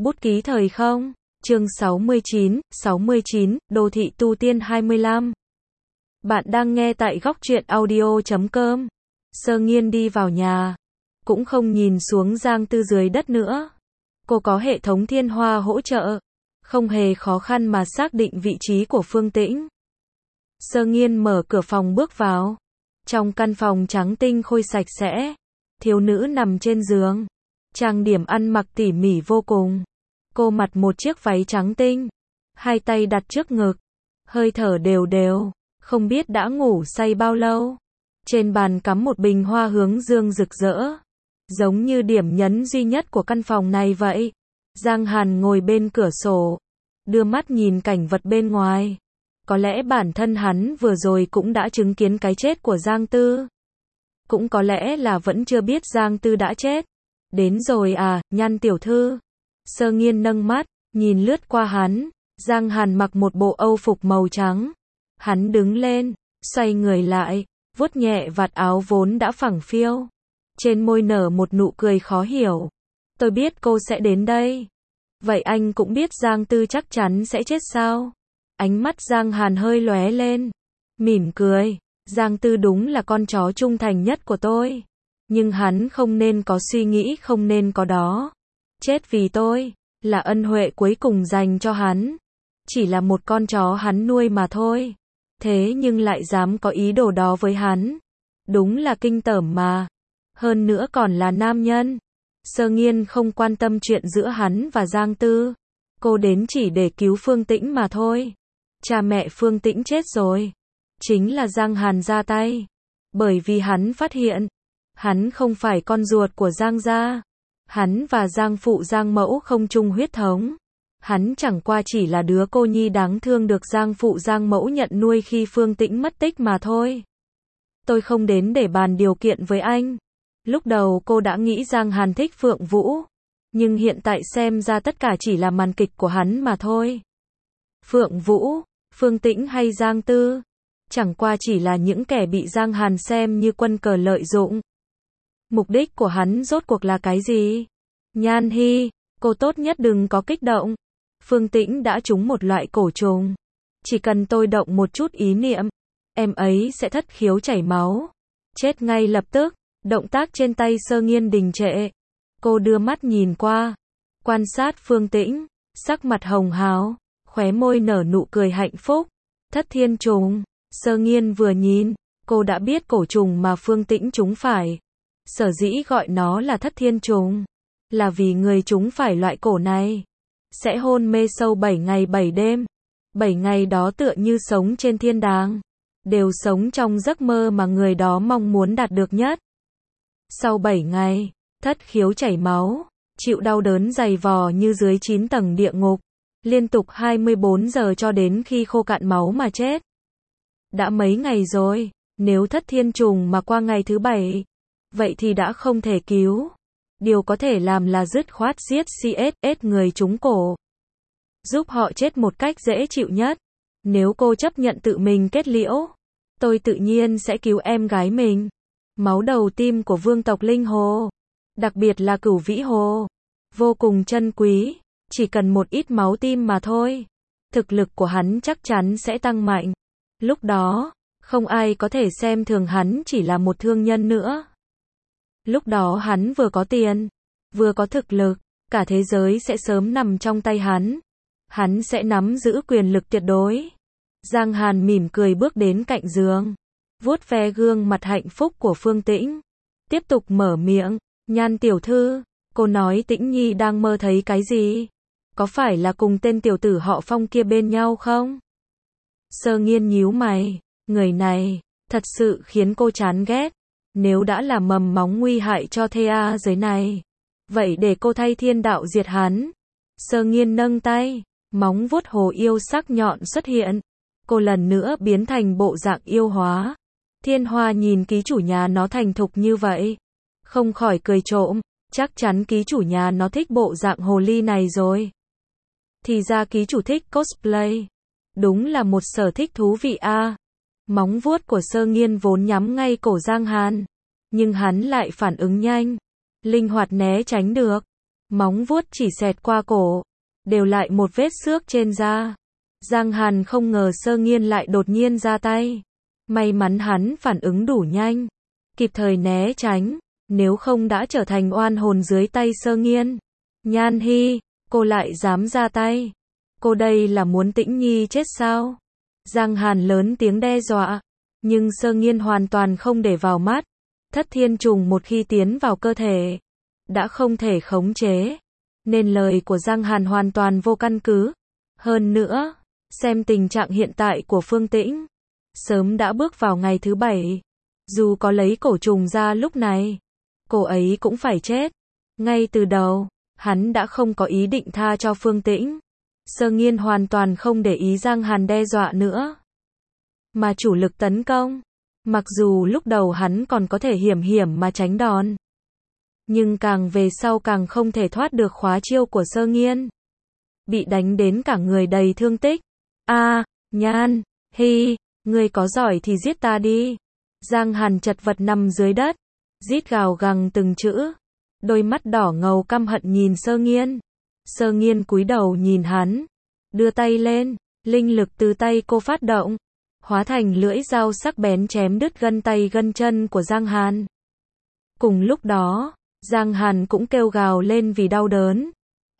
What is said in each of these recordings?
Bút ký thời không, chương 69, Đô thị tu tiên 25. Bạn đang nghe tại góc truyện audio.com. Sơ Nghiên đi vào nhà, cũng không nhìn xuống Giang Tư dưới đất nữa. Cô có hệ thống thiên hoa hỗ trợ, không hề khó khăn mà xác định vị trí của Phương Tĩnh. Sơ Nghiên mở cửa phòng bước vào. Trong căn phòng trắng tinh khôi sạch sẽ, thiếu nữ nằm trên giường, trang điểm ăn mặc tỉ mỉ vô cùng. Cô mặc một chiếc váy trắng tinh, hai tay đặt trước ngực, hơi thở đều đều, không biết đã ngủ say bao lâu. Trên bàn cắm một bình hoa hướng dương rực rỡ, giống như điểm nhấn duy nhất của căn phòng này vậy. Giang Hàn ngồi bên cửa sổ, đưa mắt nhìn cảnh vật bên ngoài. Có lẽ bản thân hắn vừa rồi cũng đã chứng kiến cái chết của Giang Tư. Cũng có lẽ là vẫn chưa biết Giang Tư đã chết. Đến rồi à, Nhan tiểu thư. Sơ Nghiên nâng mắt, nhìn lướt qua hắn. Giang Hàn mặc một bộ âu phục màu trắng. Hắn đứng lên, xoay người lại, vuốt nhẹ vạt áo vốn đã phẳng phiu. Trên môi nở một nụ cười khó hiểu. Tôi biết cô sẽ đến đây. Vậy anh cũng biết Giang Tư chắc chắn sẽ chết sao? Ánh mắt Giang Hàn hơi lóe lên, mỉm cười. Giang Tư đúng là con chó trung thành nhất của tôi. Nhưng hắn không nên có suy nghĩ không nên có đó. Chết vì tôi, là ân huệ cuối cùng dành cho hắn. Chỉ là một con chó hắn nuôi mà thôi. Thế nhưng lại dám có ý đồ đó với hắn. Đúng là kinh tởm mà. Hơn nữa còn là nam nhân. Sơ Nghiên không quan tâm chuyện giữa hắn và Giang Tư. Cô đến chỉ để cứu Phương Tĩnh mà thôi. Cha mẹ Phương Tĩnh chết rồi. Chính là Giang Hàn ra tay. Bởi vì hắn phát hiện, hắn không phải con ruột của Giang gia. Hắn và Giang phụ Giang mẫu không chung huyết thống. Hắn chẳng qua chỉ là đứa cô nhi đáng thương được Giang phụ Giang mẫu nhận nuôi khi Phương Tĩnh mất tích mà thôi. Tôi không đến để bàn điều kiện với anh. Lúc đầu cô đã nghĩ Giang Hàn thích Phượng Vũ. Nhưng hiện tại xem ra tất cả chỉ là màn kịch của hắn mà thôi. Phượng Vũ, Phương Tĩnh hay Giang Tư, chẳng qua chỉ là những kẻ bị Giang Hàn xem như quân cờ lợi dụng. Mục đích của hắn rốt cuộc là cái gì? Nhan Hi, cô tốt nhất đừng có kích động. Phương Tĩnh đã trúng một loại cổ trùng. Chỉ cần tôi động một chút ý niệm, em ấy sẽ thất khiếu chảy máu. Chết ngay lập tức. Động tác trên tay Sơ Nghiên đình trệ. Cô đưa mắt nhìn qua, quan sát Phương Tĩnh, sắc mặt hồng hào, khóe môi nở nụ cười hạnh phúc. Thất thiên trùng. Sơ Nghiên vừa nhìn, cô đã biết cổ trùng mà Phương Tĩnh trúng phải. Sở dĩ gọi nó là thất thiên trùng, là vì người trúng phải loại cổ này sẽ hôn mê sâu 7 ngày 7 đêm. 7 ngày đó tựa như sống trên thiên đàng, đều sống trong giấc mơ mà người đó mong muốn đạt được nhất. Sau 7 ngày, thất khiếu chảy máu, chịu đau đớn dày vò như dưới 9 tầng địa ngục, liên tục 24 giờ cho đến khi khô cạn máu mà chết. Đã mấy ngày rồi, nếu thất thiên trùng mà qua ngày thứ 7, vậy thì đã không thể cứu. Điều có thể làm là dứt khoát giết CSS người trúng cổ, giúp họ chết một cách dễ chịu nhất. Nếu cô chấp nhận tự mình kết liễu, tôi tự nhiên sẽ cứu em gái mình. Máu đầu tim của vương tộc Linh Hồ, đặc biệt là Cửu Vĩ Hồ, vô cùng chân quý. Chỉ cần một ít máu tim mà thôi, thực lực của hắn chắc chắn sẽ tăng mạnh. Lúc đó, không ai có thể xem thường hắn chỉ là một thương nhân nữa. Lúc đó hắn vừa có tiền, vừa có thực lực, cả thế giới sẽ sớm nằm trong tay hắn. Hắn sẽ nắm giữ quyền lực tuyệt đối. Giang Hàn mỉm cười bước đến cạnh giường, vuốt ve gương mặt hạnh phúc của Phương Tĩnh, tiếp tục mở miệng. Nhan tiểu thư, cô nói Tĩnh Nhi đang mơ thấy cái gì? Có phải là cùng tên tiểu tử họ Phong kia bên nhau không? Sơ Nghiên nhíu mày, người này thật sự khiến cô chán ghét. Nếu đã là mầm móng nguy hại cho thế giới này, vậy để cô thay thiên đạo diệt hắn. Sơ Nghiên nâng tay, móng vuốt hồ yêu sắc nhọn xuất hiện. Cô lần nữa biến thành bộ dạng yêu hóa. Thiên Hoa nhìn ký chủ nhà nó thành thục như vậy, không khỏi cười trộm. Chắc chắn ký chủ nhà nó thích bộ dạng hồ ly này rồi. Thì ra ký chủ thích cosplay. Đúng là một sở thích thú vị a. Móng vuốt của Sơ Nghiên vốn nhắm ngay cổ Giang Hàn, nhưng hắn lại phản ứng nhanh, linh hoạt né tránh được. Móng vuốt chỉ xẹt qua cổ, đều lại một vết xước trên da. Giang Hàn không ngờ Sơ Nghiên lại đột nhiên ra tay. May mắn hắn phản ứng đủ nhanh, kịp thời né tránh, nếu không đã trở thành oan hồn dưới tay Sơ Nghiên. Nhan Hi, cô lại dám ra tay. Cô đây là muốn Tĩnh Nhi chết sao? Giang Hàn lớn tiếng đe dọa, nhưng Sơ Nghiên hoàn toàn không để vào mắt. Thất thiên trùng một khi tiến vào cơ thể, đã không thể khống chế, nên lời của Giang Hàn hoàn toàn vô căn cứ. Hơn nữa, xem tình trạng hiện tại của Phương Tĩnh, sớm đã bước vào ngày thứ 7. Dù có lấy cổ trùng ra lúc này, cô ấy cũng phải chết. Ngay từ đầu, hắn đã không có ý định tha cho Phương Tĩnh. Sơ Nghiên hoàn toàn không để ý Giang Hàn đe dọa nữa, mà chủ lực tấn công. Mặc dù lúc đầu hắn còn có thể hiểm hiểm mà tránh đòn, nhưng càng về sau càng không thể thoát được khóa chiêu của Sơ Nghiên. Bị đánh đến cả người đầy thương tích. Nhan Hi, ngươi có giỏi thì giết ta đi. Giang Hàn chật vật nằm dưới đất, rít gào gằng từng chữ. Đôi mắt đỏ ngầu căm hận nhìn Sơ Nghiên. Sơ Nghiên cúi đầu nhìn hắn, đưa tay lên, linh lực từ tay cô phát động, hóa thành lưỡi dao sắc bén chém đứt gân tay gân chân của Giang Hàn. Cùng lúc đó, Giang Hàn cũng kêu gào lên vì đau đớn.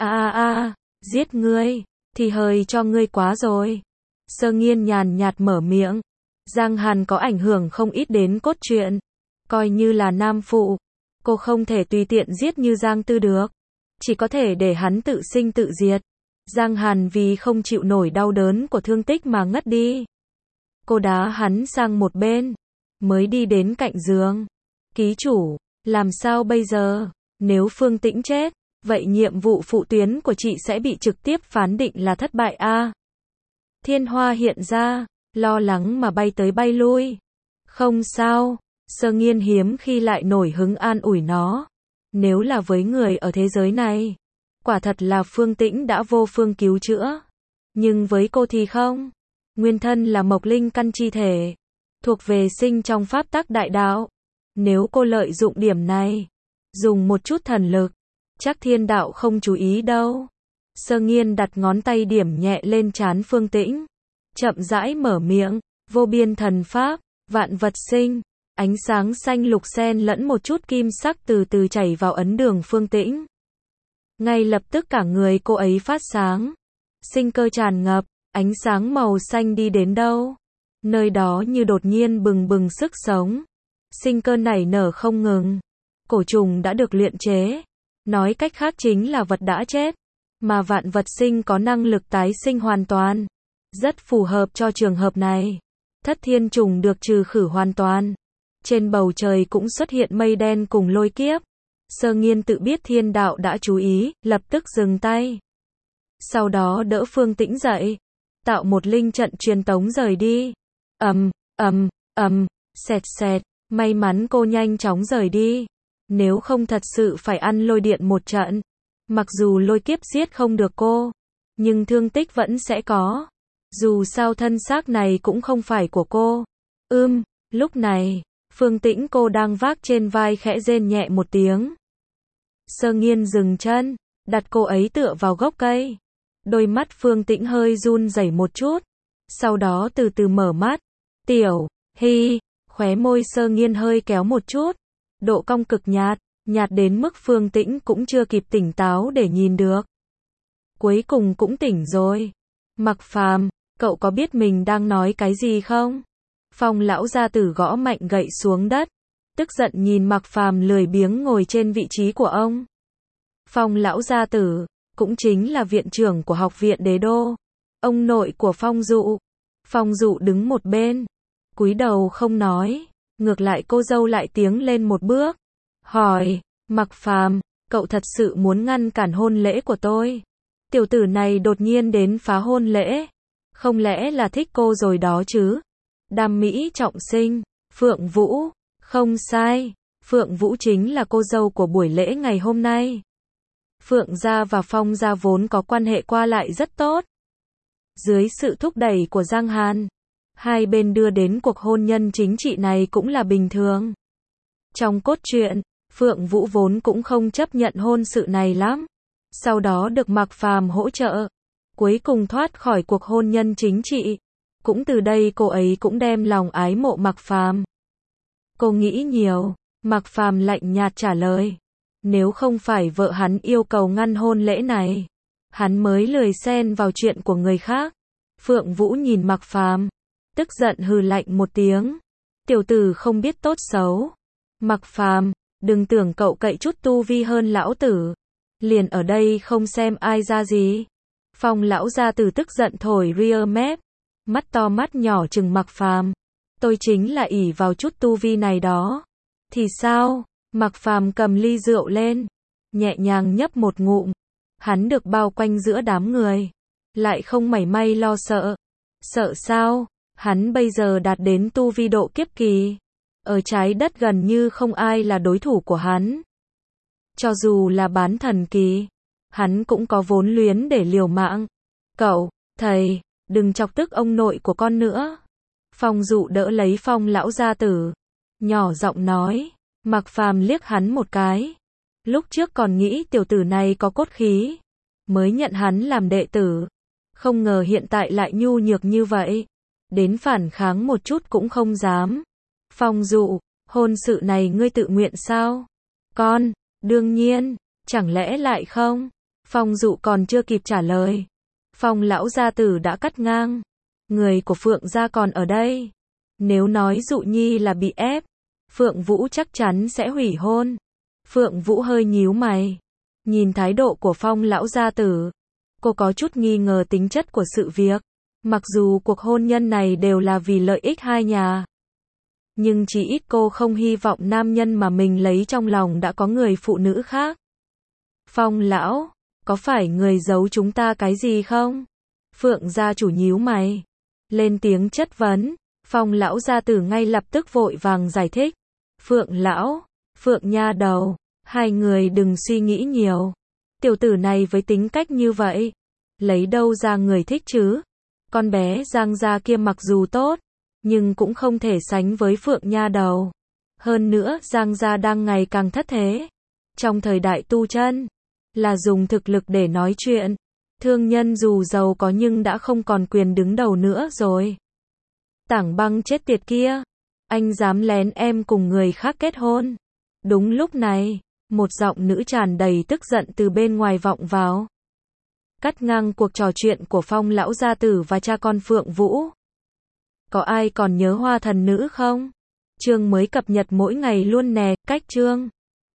Giết ngươi, thì hơi cho ngươi quá rồi. Sơ Nghiên nhàn nhạt mở miệng. Giang Hàn có ảnh hưởng không ít đến cốt truyện. Coi như là nam phụ, cô không thể tùy tiện giết như Giang Tư được. Chỉ có thể để hắn tự sinh tự diệt. Giang Hàn vì không chịu nổi đau đớn của thương tích mà ngất đi. Cô đá hắn sang một bên, mới đi đến cạnh giường. Ký chủ, làm sao bây giờ? Nếu Phương Tĩnh chết, vậy nhiệm vụ phụ tuyến của chị sẽ bị trực tiếp phán định là thất bại a. Thiên Hoa hiện ra, lo lắng mà bay tới bay lui. Không sao, Sơ Nghiên hiếm khi lại nổi hứng an ủi nó. Nếu là với người ở thế giới này, quả thật là Phương Tĩnh đã vô phương cứu chữa. Nhưng với cô thì không. Nguyên thân là mộc linh căn chi thể, thuộc về sinh trong pháp tắc đại đạo. Nếu cô lợi dụng điểm này, dùng một chút thần lực, chắc thiên đạo không chú ý đâu. Sơ Nghiên đặt ngón tay điểm nhẹ lên trán Phương Tĩnh, chậm rãi mở miệng, vô biên thần pháp, vạn vật sinh. Ánh sáng xanh lục xen lẫn một chút kim sắc từ từ chảy vào ấn đường Phương Tĩnh. Ngay lập tức cả người cô ấy phát sáng, sinh cơ tràn ngập, ánh sáng màu xanh đi đến đâu, nơi đó như đột nhiên bừng bừng sức sống. Sinh cơ nảy nở không ngừng. Cổ trùng đã được luyện chế, nói cách khác chính là vật đã chết, mà vạn vật sinh có năng lực tái sinh hoàn toàn, rất phù hợp cho trường hợp này. Thất thiên trùng được trừ khử hoàn toàn. Trên bầu trời cũng xuất hiện mây đen cùng lôi kiếp. Sơ Nghiên tự biết thiên đạo đã chú ý, lập tức dừng tay. Sau đó đỡ Phương Tĩnh dậy, tạo một linh trận truyền tống rời đi. Xẹt xẹt, may mắn cô nhanh chóng rời đi. Nếu không thật sự phải ăn lôi điện một trận. Mặc dù lôi kiếp giết không được cô, nhưng thương tích vẫn sẽ có. Dù sao thân xác này cũng không phải của cô. Lúc này, Phương Tĩnh cô đang vác trên vai khẽ rên nhẹ một tiếng. Sơ Nghiên dừng chân, đặt cô ấy tựa vào gốc cây. Đôi mắt Phương Tĩnh hơi run rẩy một chút, sau đó từ từ mở mắt. Tiểu Hi, khóe môi Sơ Nghiên hơi kéo một chút, độ cong cực nhạt, nhạt đến mức Phương Tĩnh cũng chưa kịp tỉnh táo để nhìn được. Cuối cùng cũng tỉnh rồi. Mặc Phàm, cậu có biết mình đang nói cái gì không? Phong lão gia tử gõ mạnh gậy xuống đất, tức giận nhìn Mặc Phàm lười biếng ngồi trên vị trí của ông. Phong lão gia tử, cũng chính là viện trưởng của học viện Đế Đô, ông nội của Phong Dụ. Phong Dụ đứng một bên, cúi đầu không nói, ngược lại cô dâu lại tiến lên một bước, hỏi, Mặc Phàm, cậu thật sự muốn ngăn cản hôn lễ của tôi? Tiểu tử này đột nhiên đến phá hôn lễ, không lẽ là thích cô rồi đó chứ? Đam mỹ trọng sinh, Phượng Vũ, không sai, Phượng Vũ chính là cô dâu của buổi lễ ngày hôm nay. Phượng gia và Phong gia vốn có quan hệ qua lại rất tốt. Dưới sự thúc đẩy của Giang Hàn, hai bên đưa đến cuộc hôn nhân chính trị này cũng là bình thường. Trong cốt truyện, Phượng Vũ vốn cũng không chấp nhận hôn sự này lắm. sau đó được Mạc Phàm hỗ trợ, cuối cùng thoát khỏi cuộc hôn nhân chính trị. Cũng từ đây cô ấy cũng đem lòng ái mộ Mạc Phàm. Cô nghĩ nhiều, Mạc Phàm lạnh nhạt trả lời. Nếu không phải vợ hắn yêu cầu ngăn hôn lễ này, hắn mới lười xen vào chuyện của người khác. Phượng Vũ nhìn Mạc Phàm, tức giận hừ lạnh một tiếng. Tiểu tử không biết tốt xấu. Mạc Phàm, đừng tưởng cậu cậy chút tu vi hơn lão tử. Liền ở đây không xem ai ra gì. Phong lão gia tử tức giận thổi rear mép, mắt to mắt nhỏ trừng Mạc Phàm. Tôi chính là ỷ vào chút tu vi này đó. Thì sao? Mạc Phàm cầm ly rượu lên, nhẹ nhàng nhấp một ngụm. Hắn được bao quanh giữa đám người, lại không mảy may lo sợ. Sợ sao? Hắn bây giờ đạt đến tu vi độ kiếp kỳ. Ở trái đất gần như không ai là đối thủ của hắn. Cho dù là bán thần kỳ, hắn cũng có vốn liếng để liều mạng. Cậu, thầy, đừng chọc tức ông nội của con nữa. Phong Dụ đỡ lấy Phong lão gia tử, nhỏ giọng nói. Mạc Phàm liếc hắn một cái. Lúc trước còn nghĩ tiểu tử này có cốt khí, mới nhận hắn làm đệ tử. Không ngờ hiện tại lại nhu nhược như vậy. Đến phản kháng một chút cũng không dám. Phong Dụ, hôn sự này ngươi tự nguyện sao? Con, đương nhiên, chẳng lẽ lại không? Phong Dụ còn chưa kịp trả lời. Phong lão gia tử đã cắt ngang. Người của Phượng gia còn ở đây. Nếu nói Dụ Nhi là bị ép, Phượng Vũ chắc chắn sẽ hủy hôn. Phượng Vũ hơi nhíu mày. Nhìn thái độ của Phong lão gia tử, cô có chút nghi ngờ tính chất của sự việc. Mặc dù cuộc hôn nhân này đều là vì lợi ích hai nhà, nhưng chỉ ít cô không hy vọng nam nhân mà mình lấy trong lòng đã có người phụ nữ khác. Phong lão, có phải người giấu chúng ta cái gì không? Phượng gia chủ nhíu mày, lên tiếng chất vấn. Phong lão gia tử ngay lập tức vội vàng giải thích. Phượng lão, Phượng nha đầu, hai người đừng suy nghĩ nhiều. Tiểu tử này với tính cách như vậy, lấy đâu ra người thích chứ? Con bé Giang gia kia mặc dù tốt, nhưng cũng không thể sánh với Phượng nha đầu. Hơn nữa Giang gia đang ngày càng thất thế. Trong thời đại tu chân, là dùng thực lực để nói chuyện. Thương nhân dù giàu có nhưng đã không còn quyền đứng đầu nữa rồi. Tảng Băng chết tiệt kia, anh dám lén em cùng người khác kết hôn. Đúng lúc này, một giọng nữ tràn đầy tức giận từ bên ngoài vọng vào, cắt ngang cuộc trò chuyện của Phong lão gia tử và cha con Phượng Vũ. Có ai còn nhớ Hoa Thần Nữ không? Chương mới cập nhật mỗi ngày luôn nè, cách chương